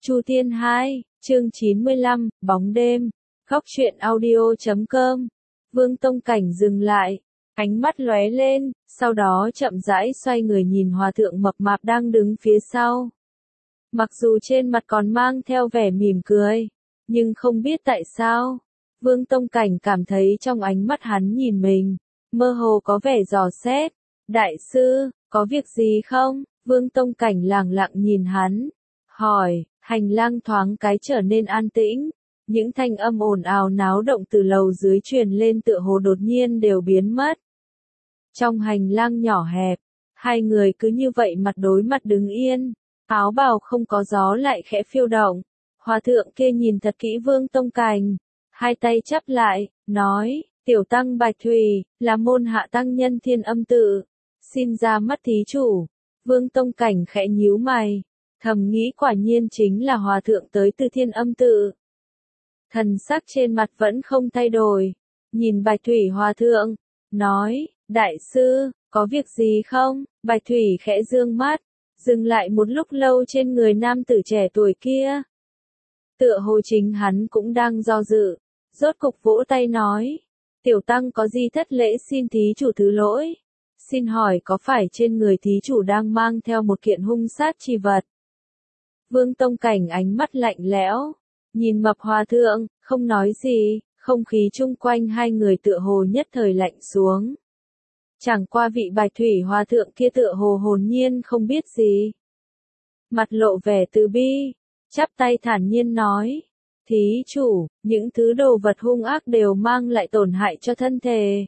Chu Thiên 2, chương 95, bóng đêm, góc truyện audio.com. Vương Tông Cảnh dừng lại, ánh mắt lóe lên, sau đó chậm rãi xoay người nhìn hòa thượng mập mạp đang đứng phía sau. Mặc dù trên mặt còn mang theo vẻ mỉm cười, nhưng không biết tại sao, Vương Tông Cảnh cảm thấy trong ánh mắt hắn nhìn mình, mơ hồ có vẻ dò xét. Đại sư, có việc gì không? Vương Tông Cảnh lẳng lặng nhìn hắn, hỏi. Hành lang thoáng cái trở nên an tĩnh, những thanh âm ồn ào náo động từ lầu dưới truyền lên tựa hồ đột nhiên đều biến mất. Trong hành lang nhỏ hẹp, hai người cứ như vậy mặt đối mặt đứng yên, áo bào không có gió lại khẽ phiêu động. Hòa thượng kia nhìn thật kỹ Vương Tông Cảnh, hai tay chắp lại, nói, tiểu tăng Bạch Thủy, là môn hạ tăng nhân Thiên Âm Tự, xin ra mắt thí chủ. Vương Tông Cảnh khẽ nhíu mày, thầm nghĩ quả nhiên chính là hòa thượng tới từ Thiên Âm Tự. Thần sắc trên mặt vẫn không thay đổi, nhìn Bạch Thủy hòa thượng, nói, đại sư, có việc gì không? Bạch Thủy khẽ dương mắt, dừng lại một lúc lâu trên người nam tử trẻ tuổi kia. Tựa hồ chính hắn cũng đang do dự, rốt cục vỗ tay nói, tiểu tăng có gì thất lễ xin thí chủ thứ lỗi. Xin hỏi có phải trên người thí chủ đang mang theo một kiện hung sát chi vật? Vương Tông Cảnh ánh mắt lạnh lẽo, nhìn mập hòa thượng, không nói gì, không khí chung quanh hai người tựa hồ nhất thời lạnh xuống. Chẳng qua vị Bạch Thủy hòa thượng kia tựa hồ hồn nhiên không biết gì. Mặt lộ vẻ từ bi, chắp tay thản nhiên nói, thí chủ, những thứ đồ vật hung ác đều mang lại tổn hại cho thân thể.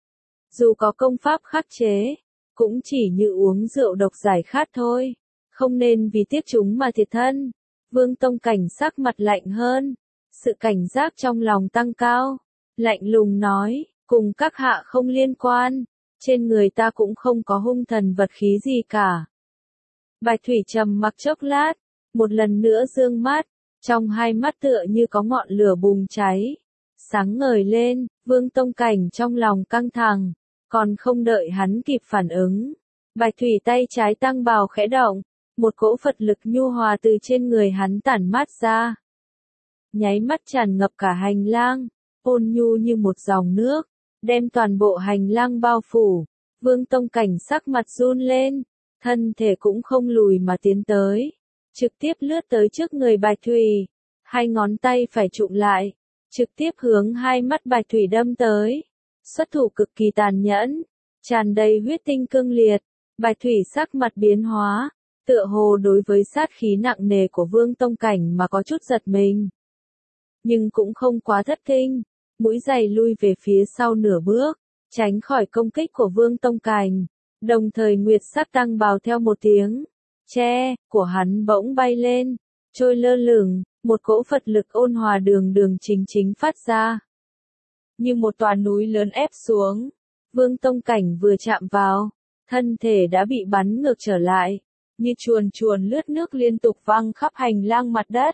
Dù có công pháp khắc chế, cũng chỉ như uống rượu độc giải khát thôi. Không nên vì tiếc chúng mà thiệt thân. Vương Tông Cảnh sắc mặt lạnh hơn, sự cảnh giác trong lòng tăng cao, lạnh lùng nói, cùng các hạ không liên quan, trên người ta cũng không có hung thần vật khí gì cả. Bạch Thủy trầm mặc chốc lát, một lần nữa dương mắt, trong hai mắt tựa như có ngọn lửa bùng cháy, sáng ngời lên. Vương Tông Cảnh trong lòng căng thẳng, còn không đợi hắn kịp phản ứng, Bạch Thủy tay trái tăng bào khẽ động. Một cỗ Phật lực nhu hòa từ trên người hắn tản mát ra. Nháy mắt tràn ngập cả hành lang, ôn nhu như một dòng nước, đem toàn bộ hành lang bao phủ. Vương Tông Cảnh sắc mặt run lên, thân thể cũng không lùi mà tiến tới, trực tiếp lướt tới trước người Bạch Thủy, hai ngón tay phải trụm lại, trực tiếp hướng hai mắt Bạch Thủy đâm tới. Xuất thủ cực kỳ tàn nhẫn, tràn đầy huyết tinh cương liệt. Bạch Thủy sắc mặt biến hóa, tựa hồ đối với sát khí nặng nề của Vương Tông Cảnh mà có chút giật mình. Nhưng cũng không quá thất kinh, mũi giày lui về phía sau nửa bước, tránh khỏi công kích của Vương Tông Cảnh. Đồng thời nguyệt sắc tăng bào theo một tiếng, che, của hắn bỗng bay lên, trôi lơ lửng, một cỗ Phật lực ôn hòa đường đường chính chính phát ra. Như một tòa núi lớn ép xuống, Vương Tông Cảnh vừa chạm vào, thân thể đã bị bắn ngược trở lại. Như chuồn chuồn lướt nước liên tục văng khắp hành lang mặt đất.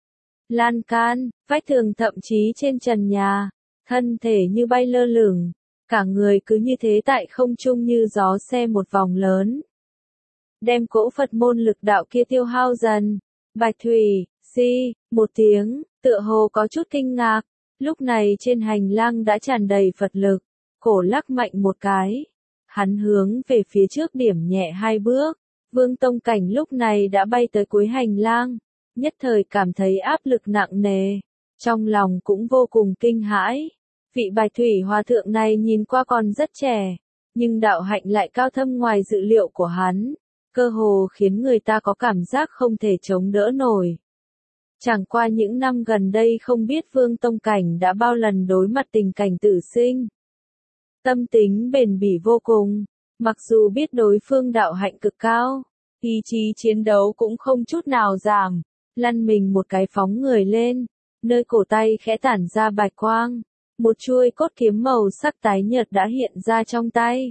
Lan can, vách tường thậm chí trên trần nhà, thân thể như bay lơ lửng, cả người cứ như thế tại không trung như gió xe một vòng lớn. Đem cỗ Phật môn lực đạo kia tiêu hao dần. Bạch Thủy, một tiếng, tựa hồ có chút kinh ngạc, lúc này trên hành lang đã tràn đầy Phật lực, cổ lắc mạnh một cái. Hắn hướng về phía trước điểm nhẹ hai bước. Vương Tông Cảnh lúc này đã bay tới cuối hành lang, nhất thời cảm thấy áp lực nặng nề, trong lòng cũng vô cùng kinh hãi. Vị Bạch Thủy hòa thượng này nhìn qua còn rất trẻ, nhưng đạo hạnh lại cao thâm ngoài dự liệu của hắn, cơ hồ khiến người ta có cảm giác không thể chống đỡ nổi. Chẳng qua những năm gần đây không biết Vương Tông Cảnh đã bao lần đối mặt tình cảnh tử sinh. Tâm tính bền bỉ vô cùng. Mặc dù biết đối phương đạo hạnh cực cao, ý chí chiến đấu cũng không chút nào giảm, lăn mình một cái phóng người lên, nơi cổ tay khẽ tản ra bạch quang, một chuôi cốt kiếm màu sắc tái nhợt đã hiện ra trong tay.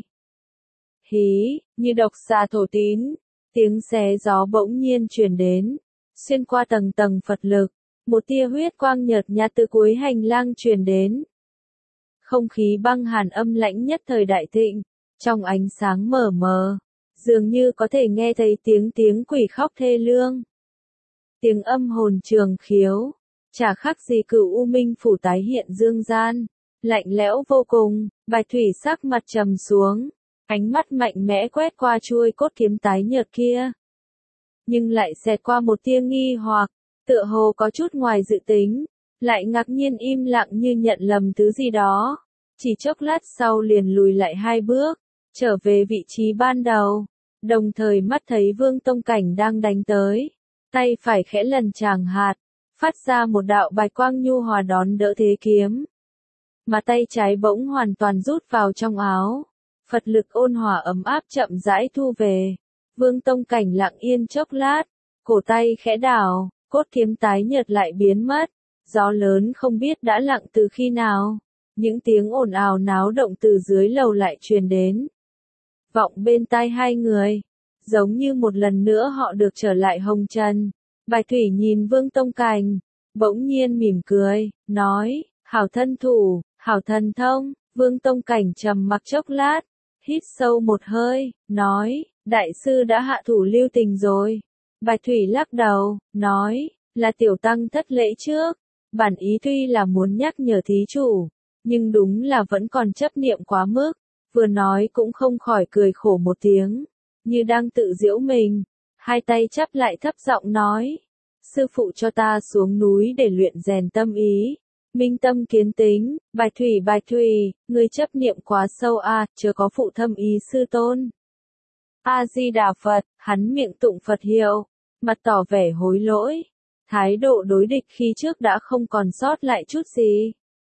Hí, như độc xà thổ tín, tiếng xé gió bỗng nhiên truyền đến, xuyên qua tầng tầng Phật lực, một tia huyết quang nhợt nhạt từ cuối hành lang truyền đến. Không khí băng hàn âm lãnh nhất thời đại thịnh. Trong ánh sáng mờ mờ, dường như có thể nghe thấy tiếng quỷ khóc thê lương. tiếng âm hồn trường khiếu, chả khác gì Cửu U Minh phủ tái hiện dương gian, lạnh lẽo vô cùng. Bạch Thủy sắc mặt trầm xuống, ánh mắt mạnh mẽ quét qua chuôi cốt kiếm tái nhợt kia, nhưng lại xẹt qua một tia nghi hoặc, tựa hồ có chút ngoài dự tính, lại ngạc nhiên im lặng như nhận lầm thứ gì đó. Chỉ chốc lát sau liền lùi lại 2 bước, trở về vị trí ban đầu, đồng thời mắt thấy Vương Tông Cảnh đang đánh tới, tay phải khẽ lần chàng hạt, phát ra một đạo bạch quang nhu hòa đón đỡ thế kiếm, mà tay trái bỗng hoàn toàn rút vào trong áo, Phật lực ôn hòa ấm áp chậm rãi thu về. Vương Tông Cảnh lặng yên chốc lát, cổ tay khẽ đảo, cốt kiếm tái nhợt lại biến mất. Gió lớn không biết đã lặng từ khi nào, những tiếng ồn ào náo động từ dưới lầu lại truyền đến, vọng bên tai hai người, giống như một lần nữa họ được trở lại hồng trần. Bạch Thủy nhìn Vương Tông Cảnh, bỗng nhiên mỉm cười, nói, hảo thân thủ, hảo thần thông. Vương Tông Cảnh trầm mặc chốc lát, hít sâu một hơi, nói, đại sư đã hạ thủ lưu tình rồi. Bạch Thủy lắc đầu, nói, là tiểu tăng thất lễ trước, bản ý tuy là muốn nhắc nhở thí chủ, nhưng đúng là vẫn còn chấp niệm quá mức. Vừa nói cũng không khỏi cười khổ một tiếng, như đang tự giễu mình, hai tay chắp lại thấp giọng nói, sư phụ cho ta xuống núi để luyện rèn tâm ý, minh tâm kiến tính. Bạch Thủy, ngươi chấp niệm quá sâu à, chớ có phụ thâm ý sư tôn. A-di-đà Phật, hắn miệng tụng Phật hiệu, mặt tỏ vẻ hối lỗi, thái độ đối địch khi trước đã không còn sót lại chút gì.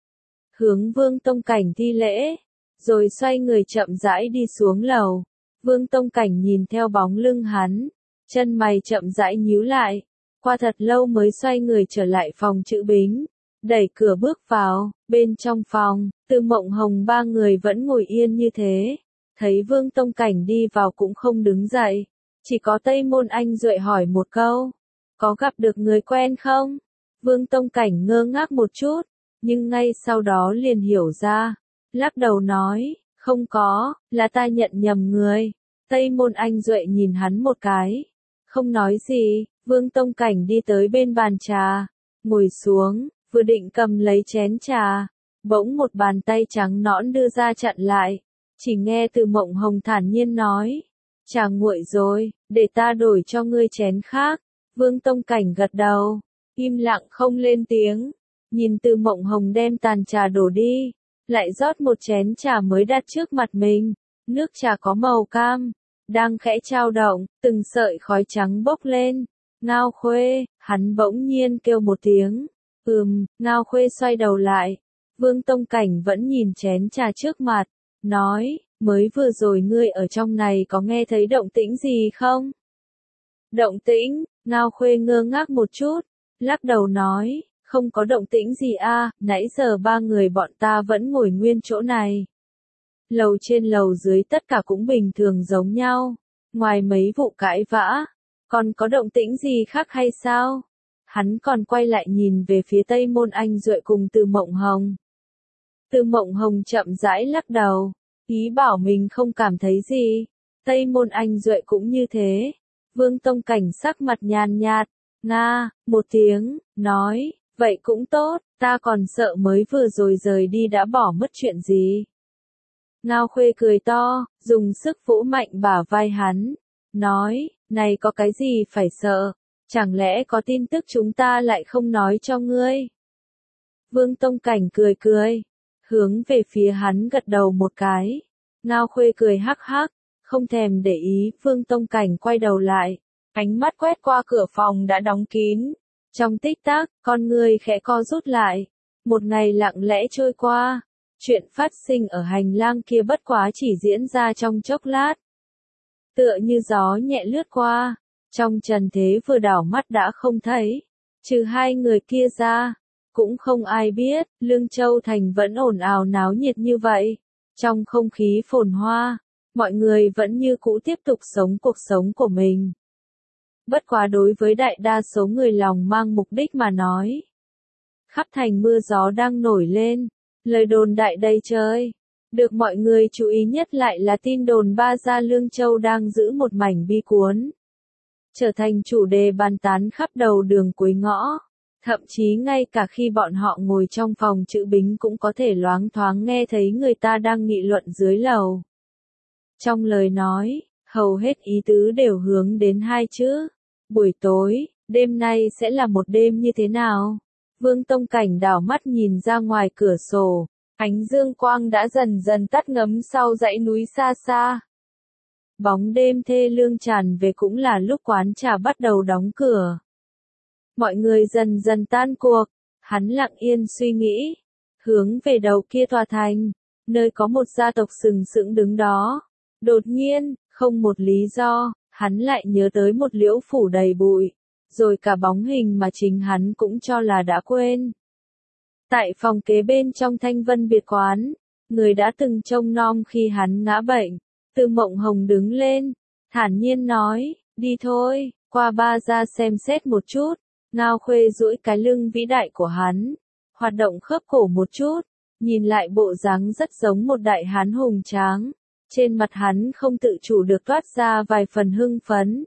Hướng Vương Tông Cảnh thi lễ, rồi xoay người chậm rãi đi xuống lầu. Vương Tông Cảnh nhìn theo bóng lưng hắn, chân mày chậm rãi nhíu lại, qua thật lâu mới xoay người trở lại phòng Trữ Bính, đẩy cửa bước vào. Bên trong phòng, Từ Mộng Hồng ba người vẫn ngồi yên như thế, thấy Vương Tông Cảnh đi vào cũng không đứng dậy, chỉ có Tây Môn Anh Duệ hỏi một câu, có gặp được người quen không? Vương Tông Cảnh ngơ ngác một chút, nhưng ngay sau đó liền hiểu ra, lắc đầu nói, không có, là ta nhận nhầm người. Tây Môn Anh Duệ nhìn hắn một cái, không nói gì. Vương Tông Cảnh đi tới bên bàn trà, ngồi xuống, vừa định cầm lấy chén trà, bỗng một bàn tay trắng nõn đưa ra chặn lại, chỉ nghe Từ Mộng Hồng thản nhiên nói, trà nguội rồi, để ta đổi cho ngươi chén khác. Vương Tông Cảnh gật đầu, im lặng không lên tiếng, nhìn Từ Mộng Hồng đem tàn trà đổ đi, lại rót một chén trà mới đặt trước mặt mình. Nước trà có màu cam, đang khẽ chao động, từng sợi khói trắng bốc lên. Ngao Khuê, hắn bỗng nhiên kêu một tiếng. Ngao Khuê xoay đầu lại. Vương Tông Cảnh vẫn nhìn chén trà trước mặt, nói, mới vừa rồi ngươi ở trong này có nghe thấy động tĩnh gì không? Động tĩnh? Ngao Khuê ngơ ngác một chút, lắc đầu nói, không có động tĩnh gì a, nãy giờ ba người bọn ta vẫn ngồi nguyên chỗ này. Lầu trên lầu dưới tất cả cũng bình thường giống nhau, ngoài mấy vụ cãi vã, còn có động tĩnh gì khác hay sao? Hắn còn quay lại nhìn về phía Tây Môn Anh Duệ cùng Từ Mộng Hồng. Từ Mộng Hồng chậm rãi lắc đầu, ý bảo mình không cảm thấy gì. Tây Môn Anh Duệ cũng như thế. Vương Tông Cảnh sắc mặt nhàn nhạt, nga, một tiếng, nói, vậy cũng tốt, ta còn sợ mới vừa rồi rời đi đã bỏ mất chuyện gì. Ngao Khuê cười to, dùng sức vỗ mạnh bả vai hắn, nói, này có cái gì phải sợ, chẳng lẽ có tin tức chúng ta lại không nói cho ngươi. Vương Tông Cảnh cười, hướng về phía hắn gật đầu một cái. Ngao Khuê cười hắc hắc, không thèm để ý. Vương Tông Cảnh quay đầu lại, ánh mắt quét qua cửa phòng đã đóng kín. Trong tích tắc, con người khẽ co rút lại. Một ngày lặng lẽ trôi qua, chuyện phát sinh ở hành lang kia bất quá chỉ diễn ra trong chốc lát. Tựa như gió nhẹ lướt qua, trong trần thế vừa đảo mắt đã không thấy, trừ hai người kia ra, cũng không ai biết, Lương Châu Thành vẫn ồn ào náo nhiệt như vậy. Trong không khí phồn hoa, mọi người vẫn như cũ tiếp tục sống cuộc sống của mình. Bất quá đối với đại đa số người lòng mang mục đích mà nói, khắp thành mưa gió đang nổi lên, lời đồn đại đầy trời. Được mọi người chú ý nhất lại là tin đồn Ba Gia Lương Châu đang giữ một mảnh bi cuốn. trở thành chủ đề bàn tán khắp đầu đường cuối ngõ. Thậm chí ngay cả khi bọn họ ngồi trong phòng chữ bính cũng có thể loáng thoáng nghe thấy người ta đang nghị luận dưới lầu. Trong lời nói, hầu hết ý tứ đều hướng đến hai chữ. Buổi tối, đêm nay sẽ là một đêm như thế nào? Vương Tông Cảnh đảo mắt nhìn ra ngoài cửa sổ, ánh dương quang đã dần dần tắt ngấm sau dãy núi xa xa. Bóng đêm thê lương tràn về cũng là lúc quán trà bắt đầu đóng cửa. Mọi người dần dần tan cuộc, hắn lặng yên suy nghĩ, hướng về đầu kia tòa thành, nơi có một gia tộc sừng sững đứng đó. Đột nhiên, không một lý do, hắn lại nhớ tới một liễu phủ đầy bụi, rồi cả bóng hình mà chính hắn cũng cho là đã quên. Tại phòng kế bên trong Thanh Vân biệt quán, người đã từng trông nom khi hắn ngã bệnh, Từ Mộng Hồng đứng lên, thản nhiên nói, đi thôi, qua ba ra xem xét một chút. Ngao Khuê duỗi cái lưng vĩ đại của hắn, hoạt động khớp cổ một chút, nhìn lại bộ dáng rất giống một đại hán hùng tráng. Trên mặt hắn không tự chủ được toát ra vài phần hưng phấn.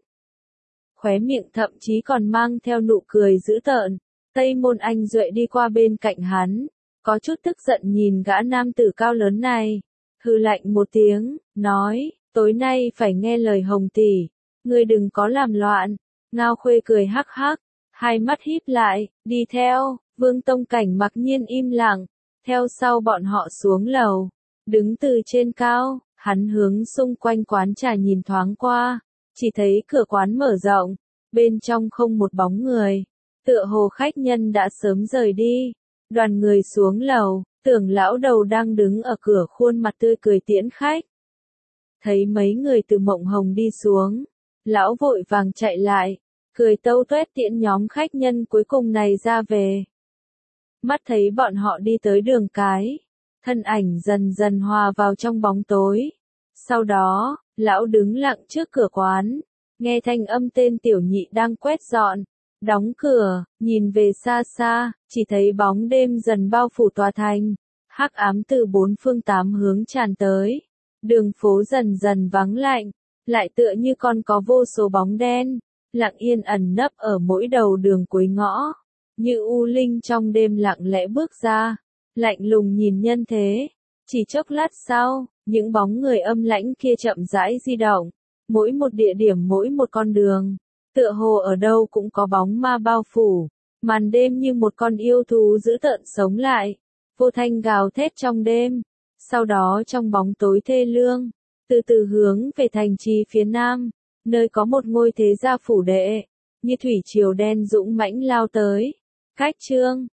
Khóe miệng thậm chí còn mang theo nụ cười dữ tợn. Tây Môn Anh Duệ đi qua bên cạnh hắn, có chút tức giận nhìn gã nam tử cao lớn này, hừ lạnh một tiếng, nói, tối nay phải nghe lời Hồng tỷ, ngươi đừng có làm loạn. Ngao Khuê cười hắc hắc, hai mắt híp lại, đi theo. Vương Tông Cảnh mặc nhiên im lặng, theo sau bọn họ xuống lầu, đứng từ trên cao. Hắn hướng xung quanh quán trà nhìn thoáng qua, chỉ thấy cửa quán mở rộng, bên trong không một bóng người, tựa hồ khách nhân đã sớm rời đi. Đoàn người xuống lầu, Tưởng lão đầu đang đứng ở cửa khuôn mặt tươi cười tiễn khách. Thấy mấy người từ Mộng Hồng đi xuống, lão vội vàng chạy lại, cười tâu tuét tiễn nhóm khách nhân cuối cùng này ra về. Mắt thấy bọn họ đi tới đường cái. Thân ảnh dần dần hòa vào trong bóng tối. Sau đó, lão đứng lặng trước cửa quán, nghe thanh âm tên tiểu nhị đang quét dọn, đóng cửa, nhìn về xa xa, chỉ thấy bóng đêm dần bao phủ tòa thành, hắc ám từ bốn phương tám hướng tràn tới, đường phố dần dần vắng lạnh, lại tựa như còn có vô số bóng đen, lặng yên ẩn nấp ở mỗi đầu đường cuối ngõ, như u linh trong đêm lặng lẽ bước ra. Lạnh lùng nhìn nhân thế. Chỉ chốc lát sau, những bóng người âm lãnh kia chậm rãi di động. Mỗi một địa điểm mỗi một con đường. Tựa hồ ở đâu cũng có bóng ma bao phủ. Màn đêm như một con yêu thú dữ tợn sống lại. Vô thanh gào thét trong đêm. Sau đó trong bóng tối thê lương, từ từ hướng về thành trì phía nam. Nơi có một ngôi thế gia phủ đệ. Như thủy triều đen dũng mãnh lao tới. Cách chương